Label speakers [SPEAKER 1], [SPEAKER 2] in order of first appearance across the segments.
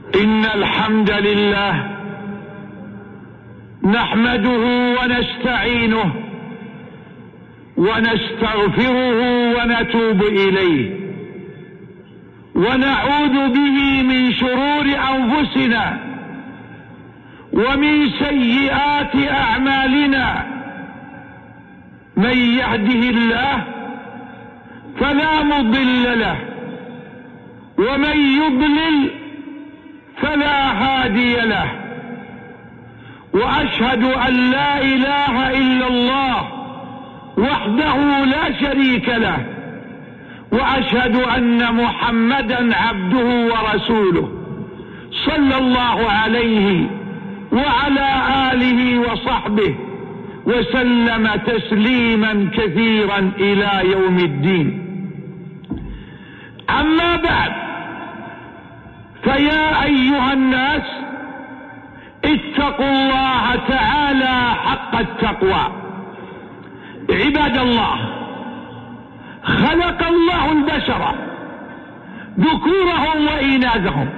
[SPEAKER 1] إن الحمد لله نحمده ونستعينه ونستغفره ونتوب إليه ونعوذ به من شرور أنفسنا ومن سيئات أعمالنا. من يهده الله فلا مضل له ومن يضلل فلا هادي له، وأشهد أن لا إله إلا الله وحده لا شريك له، وأشهد أن محمدا عبده ورسوله صلى الله عليه وعلى آله وصحبه وسلم تسليما كثيرا إلى يوم الدين. أما بعد، فيا أيها الناس اتقوا الله تعالى حق التقوى. عباد الله، خلق الله البشر ذكورهم وإناثهم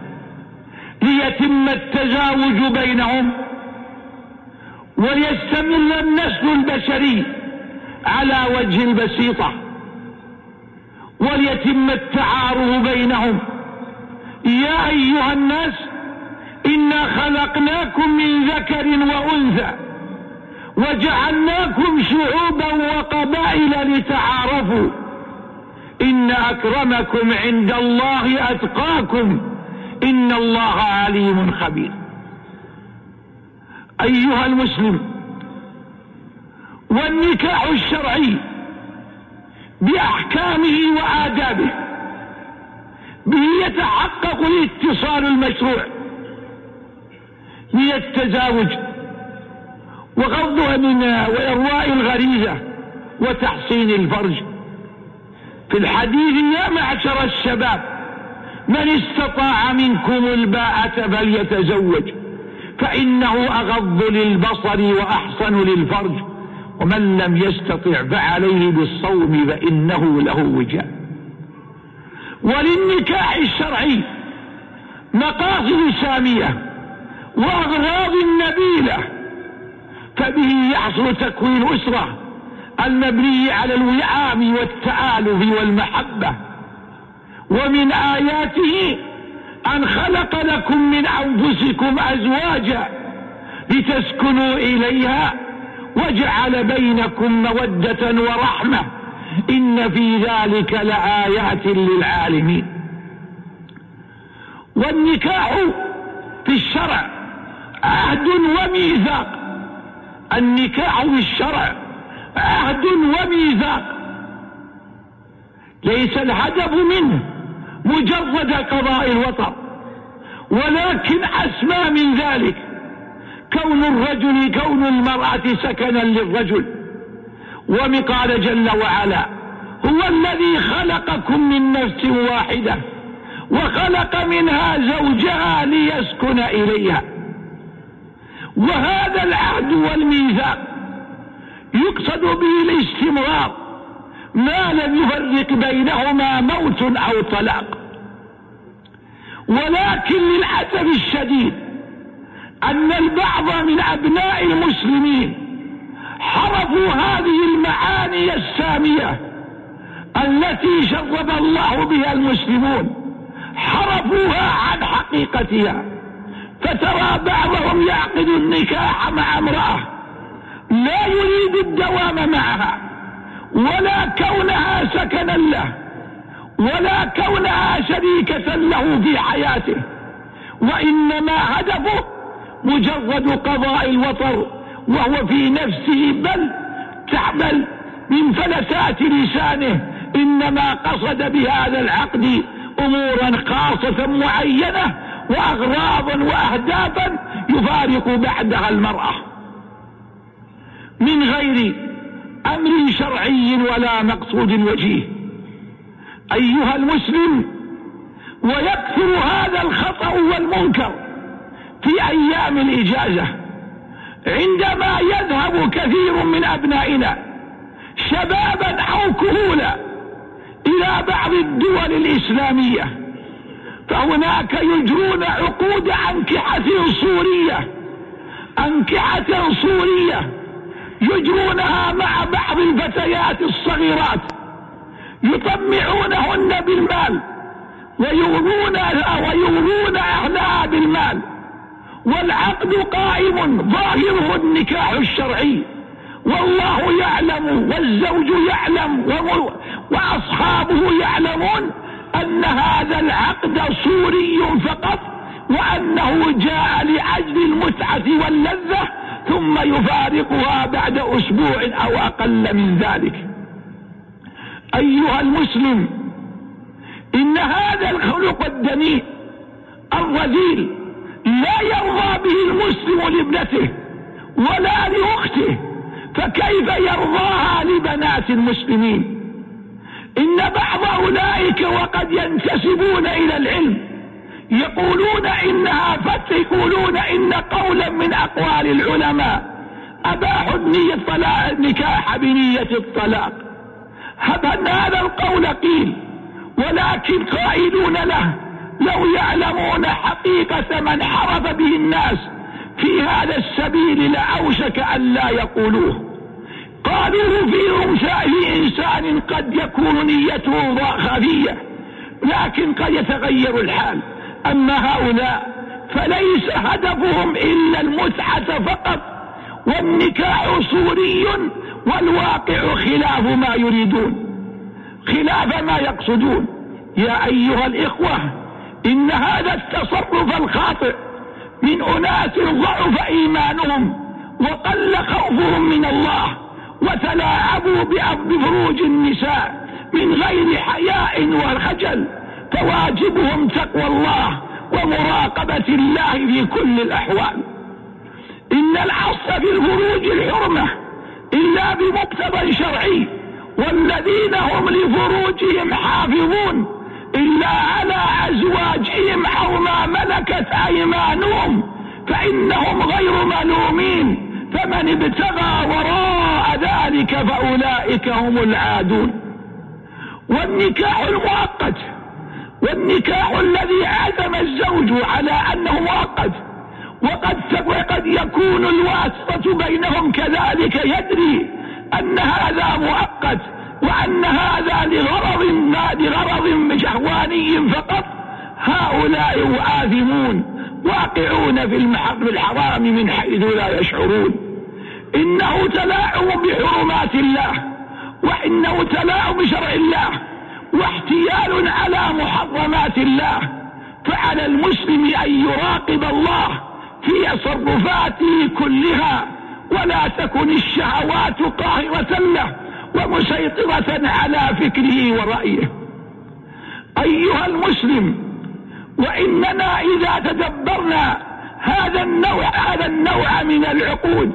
[SPEAKER 1] ليتم التزاوج بينهم وليستمر النسل البشري على وجه البسيطة وليتم التعارف بينهم. يا أيها الناس، إنا خلقناكم من ذكر وأنثى وجعلناكم شعوبا وقبائل لتعارفوا إن أكرمكم عند الله أتقاكم إن الله عليم خبير. أيها المسلم، والنكاح الشرعي بأحكامه وآدابه به يتحقق الاتصال المشروع من التزاوج وغضها منها وإرواء الغريزة وتحصين الفرج. في الحديث: يا معشر الشباب من استطاع منكم الباءة فليتزوج فإنه أغض للبصر وأحصن للفرج ومن لم يستطع فعليه بالصوم فإنه له وجاء. وللنكاح الشرعي مقاصد سامية وأغراض نبيلة، فبه يحصل تكوين أسرة المبنية على الوئام والتآلف والمحبة. ومن آياته أن خلق لكم من أنفسكم أزواجا لتسكنوا إليها وجعل بينكم مودة ورحمة إن في ذلك لآيات للعالمين. والنكاح في الشرع عهد وميثاق. النكاح في الشرع عهد وميثاق، ليس الهدف منه مجرد قضاء الوطر، ولكن أسمى من ذلك كون المرأة سكنا للرجل. وقال جل وعلا: هو الذي خلقكم من نفس واحدة وخلق منها زوجها ليسكن إليها. وهذا العهد والميثاق يقصد به الاستمرار ما لم يفرق بينهما موت أو طلاق. ولكن للأسف الشديد أن البعض من أبناء المسلمين حرفوا هذه المعاني السامية التي شرب الله بها المسلمون، حرفوها عن حقيقتها. فترى بعضهم يعقد النكاح مع امرأة لا يريد الدوام معها ولا كونها سكنا له ولا كونها شريكة له في حياته، وإنما هدفه مجرد قضاء الوطر، وهو في نفسه بل تعبل من فلتات لسانه إنما قصد بهذا العقد أمورا خاصة معينة وأغراضا وأهدافا يفارق بعدها المرأة من غير أمر شرعي ولا مقصود وجيه. أيها المسلم، ويكثر هذا الخطأ والمنكر في أيام الإجازة عندما يذهب كثير من أبنائنا شبابا أو كهولا إلى بعض الدول الإسلامية فهناك يجرون عقود أنكحة صورية يجرونها مع بعض الفتيات الصغيرات، يطمعونهن بالمال ويغرون أهلها بالمال، والعقد قائم ظاهره النكاح الشرعي، والله يعلم والزوج يعلم وأصحابه يعلمون أن هذا العقد صوري فقط، وأنه جاء لأجل المتعة واللذة، ثم يفارقها بعد أسبوع أو أقل من ذلك. أيها المسلم، إن هذا الخلق الدنيء الرذيل لا يرضى به المسلم لابنته ولا لأخته، فكيف يرضاها لبنات المسلمين؟ إن بعض أولئك وقد ينتسبون إلى العلم يقولون إن قولا من أقوال العلماء أباحوا النكاح بنية الطلاق. هذا القول قيل، ولكن قائلون له لو يعلمون حقيقة من حرف به الناس في هذا السبيل لأوشك أن لا يقولوه. قالوا في إنسان قد يكون نيته خفية لكن قد يتغير الحال، أما هؤلاء فليس هدفهم إلا المتعة فقط، والنكاح صوري والواقع خلاف ما يريدون، خلاف ما يقصدون. يا أيها الإخوة، إن هذا التصرف الخاطئ من أناس ضعف إيمانهم وقل خوفهم من الله وتلاعبوا بفروج النساء من غير حياء وخجل، فواجبهم تقوى الله ومراقبة الله في كل الأحوال. إن الأصل في الفروج الحرمة إلا بمقتضى شرعي، والذين هم لفروجهم حافظون إلا على أزواجهم أو ما ملكت أيمانهم فإنهم غير ملومين، فمن ابتغى وراء ذلك فأولئك هم العادون. والنكاح المؤقت، والنكاح الذي عزم الزوج على أنه مؤقت وقد يكون الواسطة بينهم كذلك يدري أن هذا مؤقت وأن هذا لغرض شهواني فقط، هؤلاء آثمون واقعون في الحرام من حيث لا يشعرون. إنه تلاعب بحرمات الله، وإنه تلاعب بشرع الله، واحتيال على محرمات الله. فعلى المسلم أن يراقب الله في تصرفاته كلها، ولا تكن الشهوات قاهرة له ومسيطرة على فكره ورأيه. أيها المسلم، وإننا إذا تدبرنا هذا النوع من العقود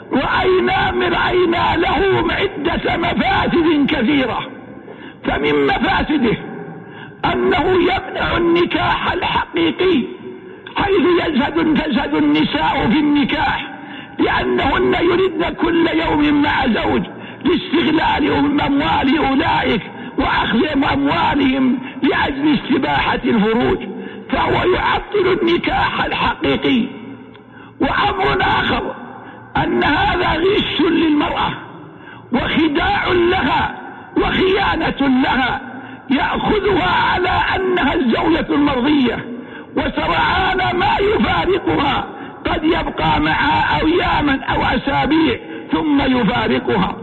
[SPEAKER 1] رأينا له عدة مفاسد كثيرة. فمن مفاسده أنه يمنع النكاح الحقيقي، حيث تزهد النساء في النكاح لأنهن يردن كل يوم مع زوج لاستغلال أموال أولئك وأخذ أموالهم لأجل استباحة الفروج، فهو يعطل النكاح الحقيقي. وأمر آخر أن هذا غش للمرأة وخداع لها وخيانة لها، يأخذها على أنها الزوجة المرضية، وسرعان ما يفارقها، قد يبقى معها أياما أو أسابيع ثم يفارقها.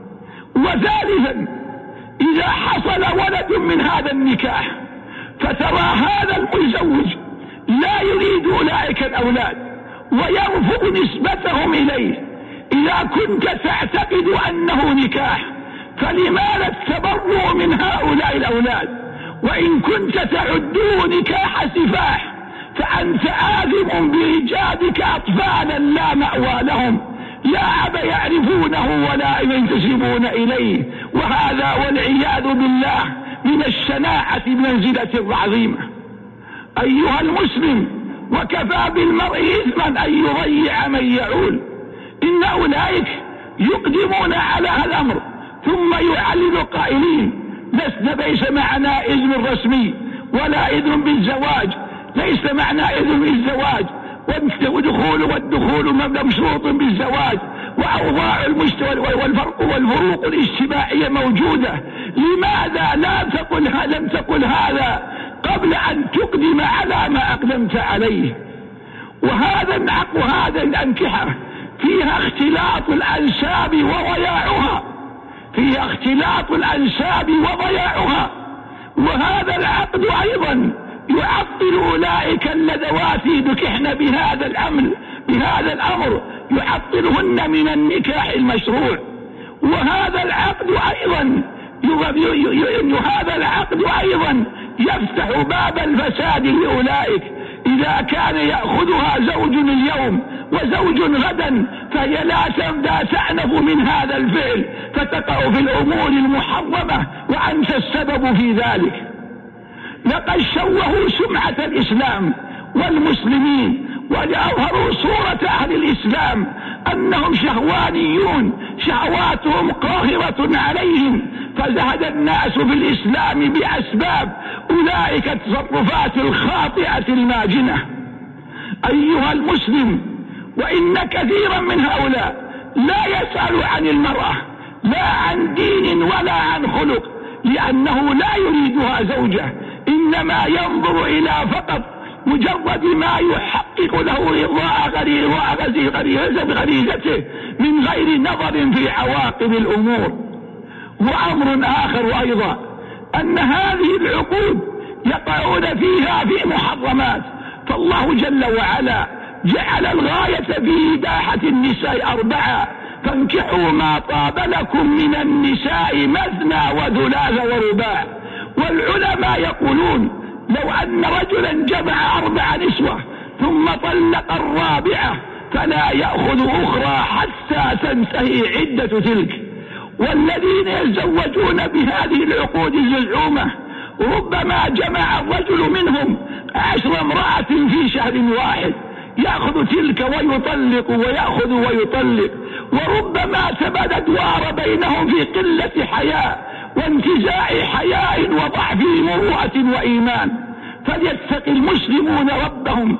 [SPEAKER 1] وثالثا، إذا حصل ولد من هذا النكاح فترى هذا المزوج لا يريد أولئك الأولاد ويرفض نسبتهم إليه، إذا كنت تعتقد أنه نكاح فلماذا التبرؤ من هؤلاء الأولاد؟ وإن كنت تعده نكاح سفاح فأنت آثم بإيجادك أطفالا لا مأوى لهم، لا أب يعرفونه ولا ينتسبون إليه، وهذا والعياذ بالله من الشناعة بمنزلة عظيمة. أيها المسلم، وكفى بالمرء إثما أن يضيع من يعول. إن أولئك يقدمون على هذا الأمر ثم يعلل قائلين لسنا ليس معنا إذن رسمي ولا إذن بالزواج، ليس معنى إذن بالزواج والدخول مشروط بالزواج، وأوضاع المجتمع والفروق الاجتماعية موجودة. لماذا لم تقل هذا قبل أن تقدم على ما أقدمت عليه؟ وهذا الأنكحة فيها اختلاط الأنساب وضياعها، وهذا العقد أيضا يعطل أولئك اللذوات نكحن بهذا الأمر يعطلهن من النكاح المشروع. وهذا العقد أيضا يفتح باب الفساد لأولئك. إذا كان يأخذها زوج اليوم وزوج غدا، فهي لا تأنف من هذا الفعل فتقع في الأمور المحرمة، وأنت السبب في ذلك. لقد شوهوا سمعة الإسلام والمسلمين، ولأظهروا صورة أهل الإسلام أنهم شهوانيون، شهواتهم قاهرة عليهم، فزهد الناس في الإسلام بأسباب أولئك التصرفات الخاطئة الماجنة. أيها المسلم، وإن كثيرا من هؤلاء لا يسأل عن المرأة لا عن دين ولا عن خلق، لأنه لا يريدها زوجة، إنما ينظر إلى فقط مجرد ما يحقق له رضاء غريزته من غير نظر في عواقب الأمور. وأمر آخر أيضا أن هذه العقود يقعون فيها في محرمات، فالله جل وعلا جعل الغاية في إباحة النساء 4: فانكحوا ما طاب لكم من النساء مثنى وثلاث ورباع. والعلماء يقولون لو أن رجلا جمع 4 نسوة ثم طلق الرابعة فلا يأخذ أخرى حتى تنتهي عدة تلك. والذين يتزوجون بهذه العقود الزعومة ربما جمع الرجل منهم 10 امرأة في شهر واحد، يأخذ تلك ويطلق ويأخذ ويطلق، وربما تبدت أدوار بينهم في قلة حياء وانتزاع حياء وضعف مروءة وإيمان. فليتق المسلمون ربهم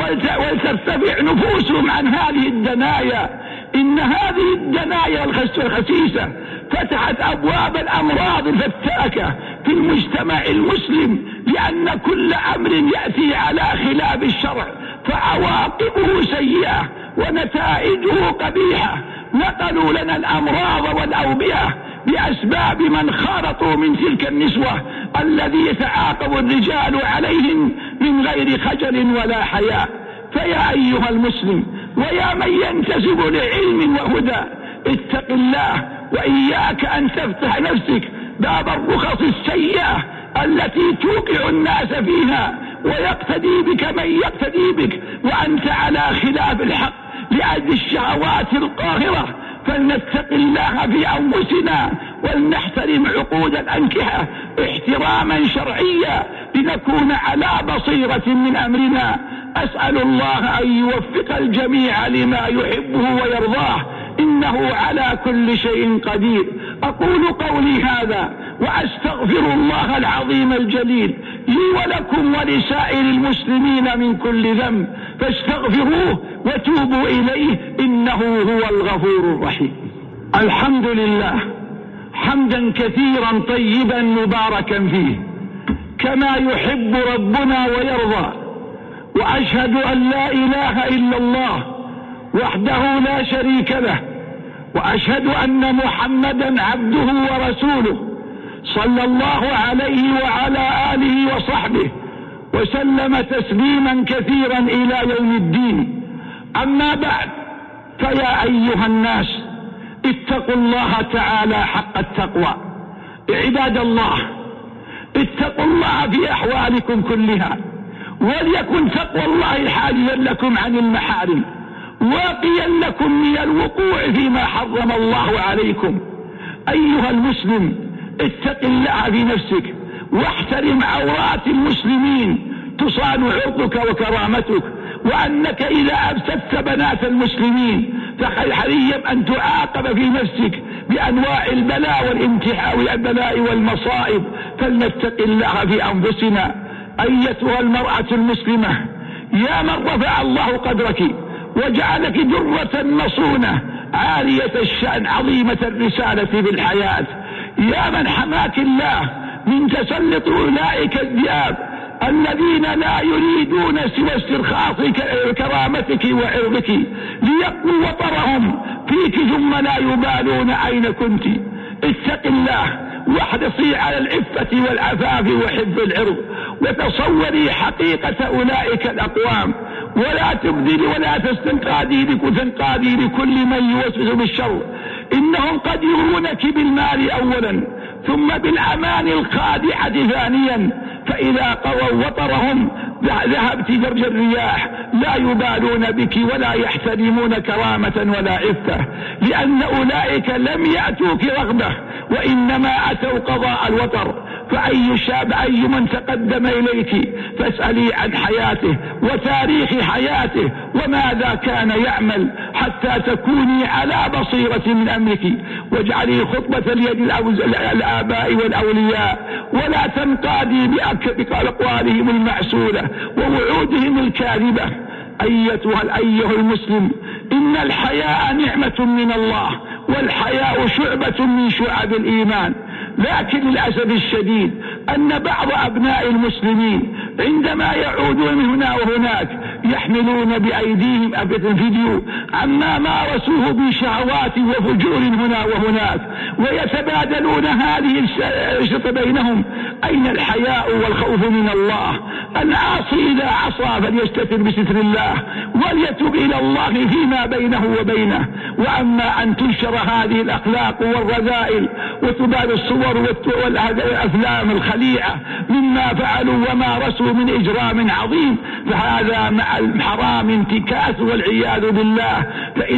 [SPEAKER 1] ولترتفع نفوسهم عن هذه الدنايا. إن هذه الدنايا الخسيسة فتحت أبواب الأمراض الفتاكة في المجتمع المسلم، لأن كل أمر يأتي على خلاف الشرع فعواقبه سيئة ونتائجه قبيحة. نقلوا لنا الأمراض والأوبئة بأسباب من خالطوا من تلك النسوة الذي يتعاقب الرجال عليهم من غير خجل ولا حياء. فيا أيها المسلم، ويا من ينتسب لعلم وهدى، اتق الله وإياك أن تفتح نفسك باب الرخص السيئة التي توقع الناس فيها ويقتدي بك من يقتدي بك وأنت على خلاف الحق لأجل الشهوات القاهرة. فلنتق الله في أنفسنا ولنحترم عقود الأنكحة احتراما شرعيا لنكون على بصيرة من أمرنا. أسأل الله أن يوفق الجميع لما يحبه ويرضاه، إنه على كل شيء قدير. أقول قولي هذا وأستغفر الله العظيم الجليل لي ولكم ولسائر المسلمين من كل ذنب، فاستغفروه وتوبوا إليه إنه هو الغفور الرحيم. الحمد لله حمدا كثيرا طيبا مباركا فيه كما يحب ربنا ويرضى. وأشهد أن لا إله إلا الله وحده لا شريك له، وأشهد أن محمدا عبده ورسوله صلى الله عليه وعلى آله وصحبه وسلم تسليما كثيرا إلى يوم الدين. أما بعد، فيا أيها الناس اتقوا الله تعالى حق التقوى. عباد الله، اتقوا الله في أحوالكم كلها، وليكن تقوى الله حاجزا لكم عن المحارم واقيا لكم من الوقوع فيما حرم الله عليكم. أيها المسلم، اتق الله في نفسك واحترم عورات المسلمين تصان عرضك وكرامتك، وأنك إذا أفسدت بنات المسلمين فحريا أن تعاقب في نفسك بأنواع البلاء والامتحان والبلاء والمصائب. فلنتق الله في أنفسنا. أيتها المرأة المسلمة، يا من رفع الله قدرك وجعلك درة مصونة عالية الشأن عظيمة الرسالة في الحياة، يا من حماك الله من تسلط أولئك الذئاب الذين لا يريدون سوى استرخاص كرامتك وعرضك ليقوا وطرهم فيك ثم لا يبالون أين كنت. اتق الله واحرصي على العفة والعفاف وحفظ العرض، وتصوري حقيقة أولئك الأقوام، ولا تبذلي ولا تنقادي لكل من يوسوس بالشر. إنهم قد يغرونك بالمال أولا ثم بالأمان الخادعة ثانيا، فإذا قووا وطرهم ذهبت درج الرياح، لا يبالون بك ولا يحترمون كرامة ولا عفة، لأن أولئك لم يأتوك رغبة وإنما أتوا قضاء الوطر. فأي شاب أي من تقدم إليك فاسألي عن حياته وتاريخ حياته وماذا كان يعمل حتى تكوني على بصيرة من أمرك، واجعلي خطبة اليد الآباء والأولياء، ولا تنقادي بأقوالهم المعسولة ووعودهم الكاذبة. أيها المسلم، إن الحياء نعمة من الله، والحياء شعبة من شعب الإيمان، لكن للأسف الشديد أن بعض أبناء المسلمين عندما يعودون من هنا وهناك يحملون بأيديهم فيديو عما مارسوه بشهوات وفجور هنا وهناك، ويتبادلون هذه الشطة بينهم. أين الحياء والخوف من الله؟ العاصي إذا عصى فليستتر بستر الله وليتب إلى الله فيما بينه وبينه. وأما أن تنشر هذه الأخلاق والرذائل وتبال الصور والأفلام الخليعة مما فعلوا ومارسوا من إجرام عظيم، فهذا مع الحرام انتكاس والعياذ بالله.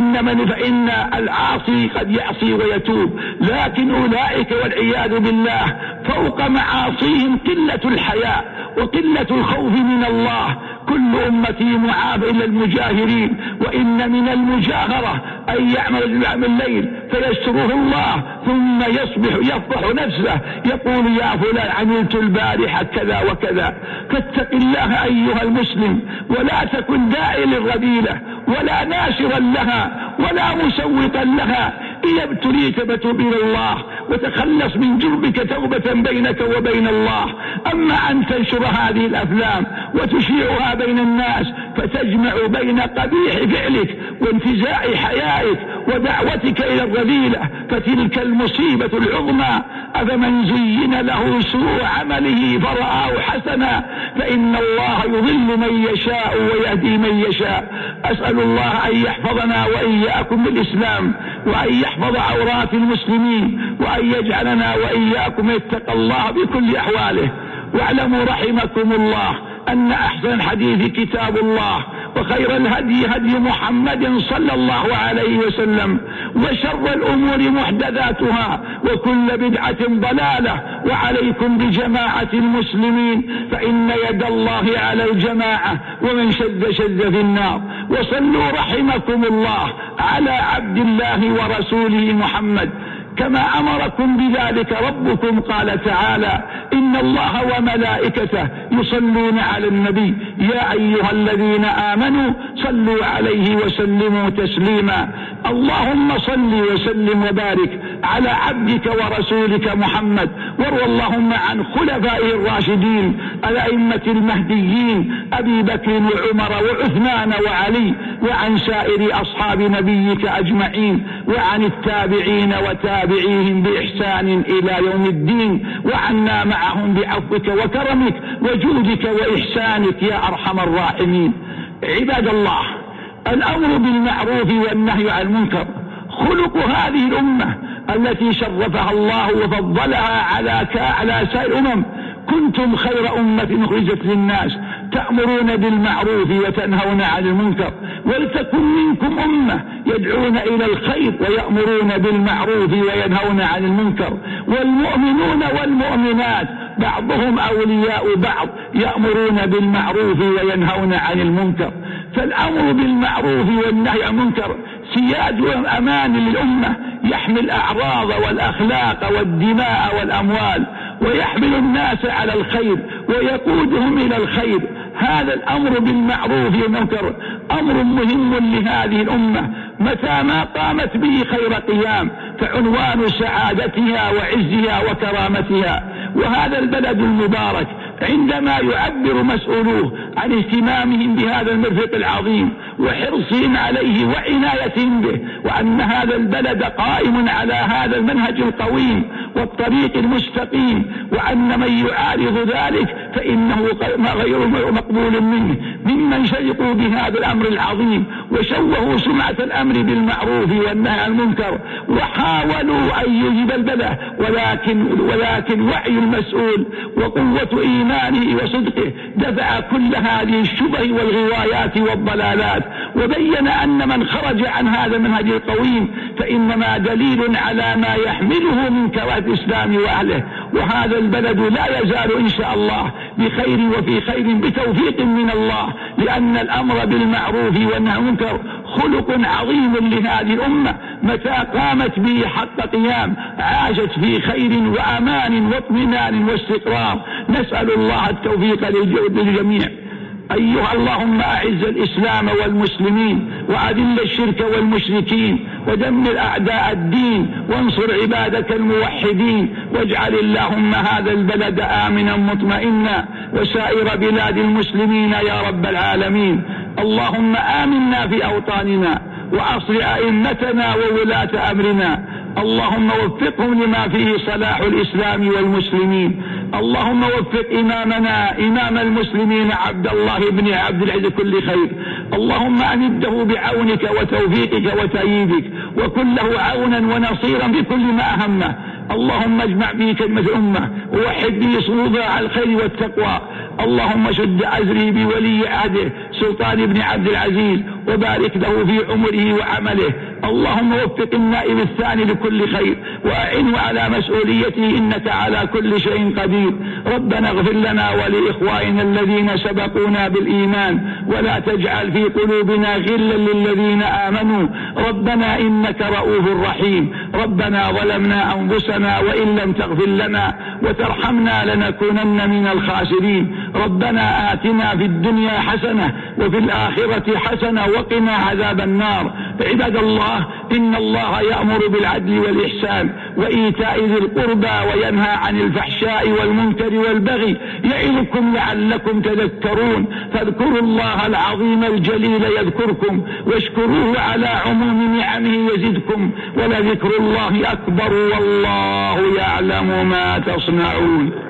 [SPEAKER 1] فإن العاصي قد يعصي ويتوب، لكن أولئك والعياذ بالله فوق معاصيهم قلة الحياء وقلة الخوف من الله. كل أمتي معاف إلا المجاهرين، وإن من المجاهرة أن يعمل الليل فيستره الله ثم يفضح نفسه يقول يا فلان عملت البارحة كذا وكذا. فاتق الله أيها المسلم، ولا تكن داعي للرذيلة ولا ناشرا لها ولا مسوقا لها. إذا ابتليت فتب إلى الله وتخلص من جربك توبة بينك وبين الله. أما أن تنشر هذه الأفلام وتشيعها بين الناس فتجمع بين قبيح فعلك وانتزاع حيائك ودعوتك إلى الرذيلة، فتلك المصيبة العظمى. أفمن زين له سوء عمله فرآه حسنا فإن الله يضل من يشاء ويهدي من يشاء. أسأل الله أن يحفظنا وإياكم بالإسلام، وأن يحفظ عورات المسلمين، وأن يجعلنا وإياكم يتقى الله بكل أحواله. واعلموا رحمكم الله أن أحسن الحديث كتاب الله، وخير الهدي هدي محمد صلى الله عليه وسلم، وشر الأمور محدثاتها، وكل بدعة ضلالة. وعليكم بجماعة المسلمين، فإن يد الله على الجماعة، ومن شذ في النار. وصلوا رحمكم الله على عبد الله ورسوله محمد كما أمركم بذلك ربكم. قال تعالى: إن الله وملائكته يصلون على النبي يا أيها الذين آمنوا صلوا عليه وسلموا تسليما. اللهم صل وسلم وبارك على عبدك ورسولك محمد، وارض اللهم عن خلفائه الراشدين الأئمة المهديين أبي بكر وعمر وعثمان وعلي، وعن سائر أصحاب نبيك أجمعين، وعن التابعين وتابعيهم بإحسان إلى يوم الدين، وعنا معهم بعفوك وكرمك وجودك وإحسانك يا أرحم الراحمين. عباد الله، الأمر بالمعروف والنهي عن المنكر خلق هذه الأمة التي شرفها الله وفضلها على سائر الأمم. كنتم خير أمة أخرجت للناس تأمرون بالمعروف وتنهون عن المنكر، ولتكن منكم أمة يدعون إلى الخير ويأمرون بالمعروف وينهون عن المنكر. والمؤمنون والمؤمنات بعضهم أولياء بعض يأمرون بالمعروف وينهون عن المنكر. فالأمر بالمعروف والنهي عن المنكر سياد وأمان للأمة، يحمي الأعراض والأخلاق والدماء والأموال. ويحمل الناس على الخير ويقودهم إلى الخير. هذا الأمر بالمعروف والمنكر أمر مهم لهذه الأمة، متى ما قامت به خير قيام فعنوان سعادتها وعزها وكرامتها. وهذا البلد المبارك عندما يعبر مسؤولوه عن اهتمامهم بهذا المرفق العظيم وحرصهم عليه وعنايتهم به، وأن هذا البلد قائم على هذا المنهج القويم والطريق المستقيم، وأن من يعارض ذلك فإنه غير مقبول منه، ممن شرقوا بهذا الأمر العظيم وشوهوا سمعة الأمر بالمعروف والنهي عن المنكر وحاولوا أن يجيب البلد، ولكن وعي المسؤول وقوة إيمانه وصدقه دفع كل هذه الشبه والغوايات والضلالات، وبين أن من خرج عن هذا المنهج القويم فإنما دليل على ما يحمله من كرامة الإسلام وأهله. وهذا البلد لا يزال إن شاء الله بخير وفي خير بتوفيق من الله، لأن الأمر بالمعروف والنهي عن المنكر خلق عظيم لهذه الأمة، متى قامت به حق قيام عاشت في خير وأمان واطمئنان واستقرار. نسأل الله التوفيق للجميع. أيها اللهم أعز الإسلام والمسلمين وأذل الشرك والمشركين ودمر أعداء الدين وانصر عبادك الموحدين، واجعل اللهم هذا البلد آمنا مطمئنا وسائر بلاد المسلمين يا رب العالمين. اللهم آمنا في أوطاننا وأصل أئمتنا وولاة أمرنا، اللهم وفقهم لما فيه صلاح الإسلام والمسلمين. اللهم وفق إمامنا إمام المسلمين عبد الله بن عبد العزيز كل خير، اللهم أمده بعونك وتوفيقك وتأييدك وكن له عونا ونصيرا في كل ما أهمه. اللهم اجمع به كلمة الأمة ووحد به صلوبها على الخير والتقوى. اللهم شد عزري بولي عهده سلطان بن عبد العزيز وبارك له في عمره وعمله. اللهم وفق النائب الثاني لكل خير وأعنه على مسؤوليته، إنك على كل شيء قدير. ربنا اغفر لنا ولإخواننا الذين سبقونا بالإيمان ولا تجعل في قلوبنا غلا للذين آمنوا ربنا إنك رؤوف رحيم. ربنا ظلمنا أنفسنا وإن لم تغفر لنا وترحمنا لنكونن من الخاسرين. ربنا آتنا في الدنيا حسنة وفي الآخرة حسنة وقنا عذاب النار. عباد الله، إن الله يأمر بالعدل والإحسان وإيتاء ذي القربى وينهى عن الفحشاء والمنكر والبغي يعظكم لعلكم تذكرون. فاذكروا الله العظيم الجليل يذكركم واشكروه على عموم نعمه يزدكم ولذكر الله أكبر والله يعلم ما تصنعون.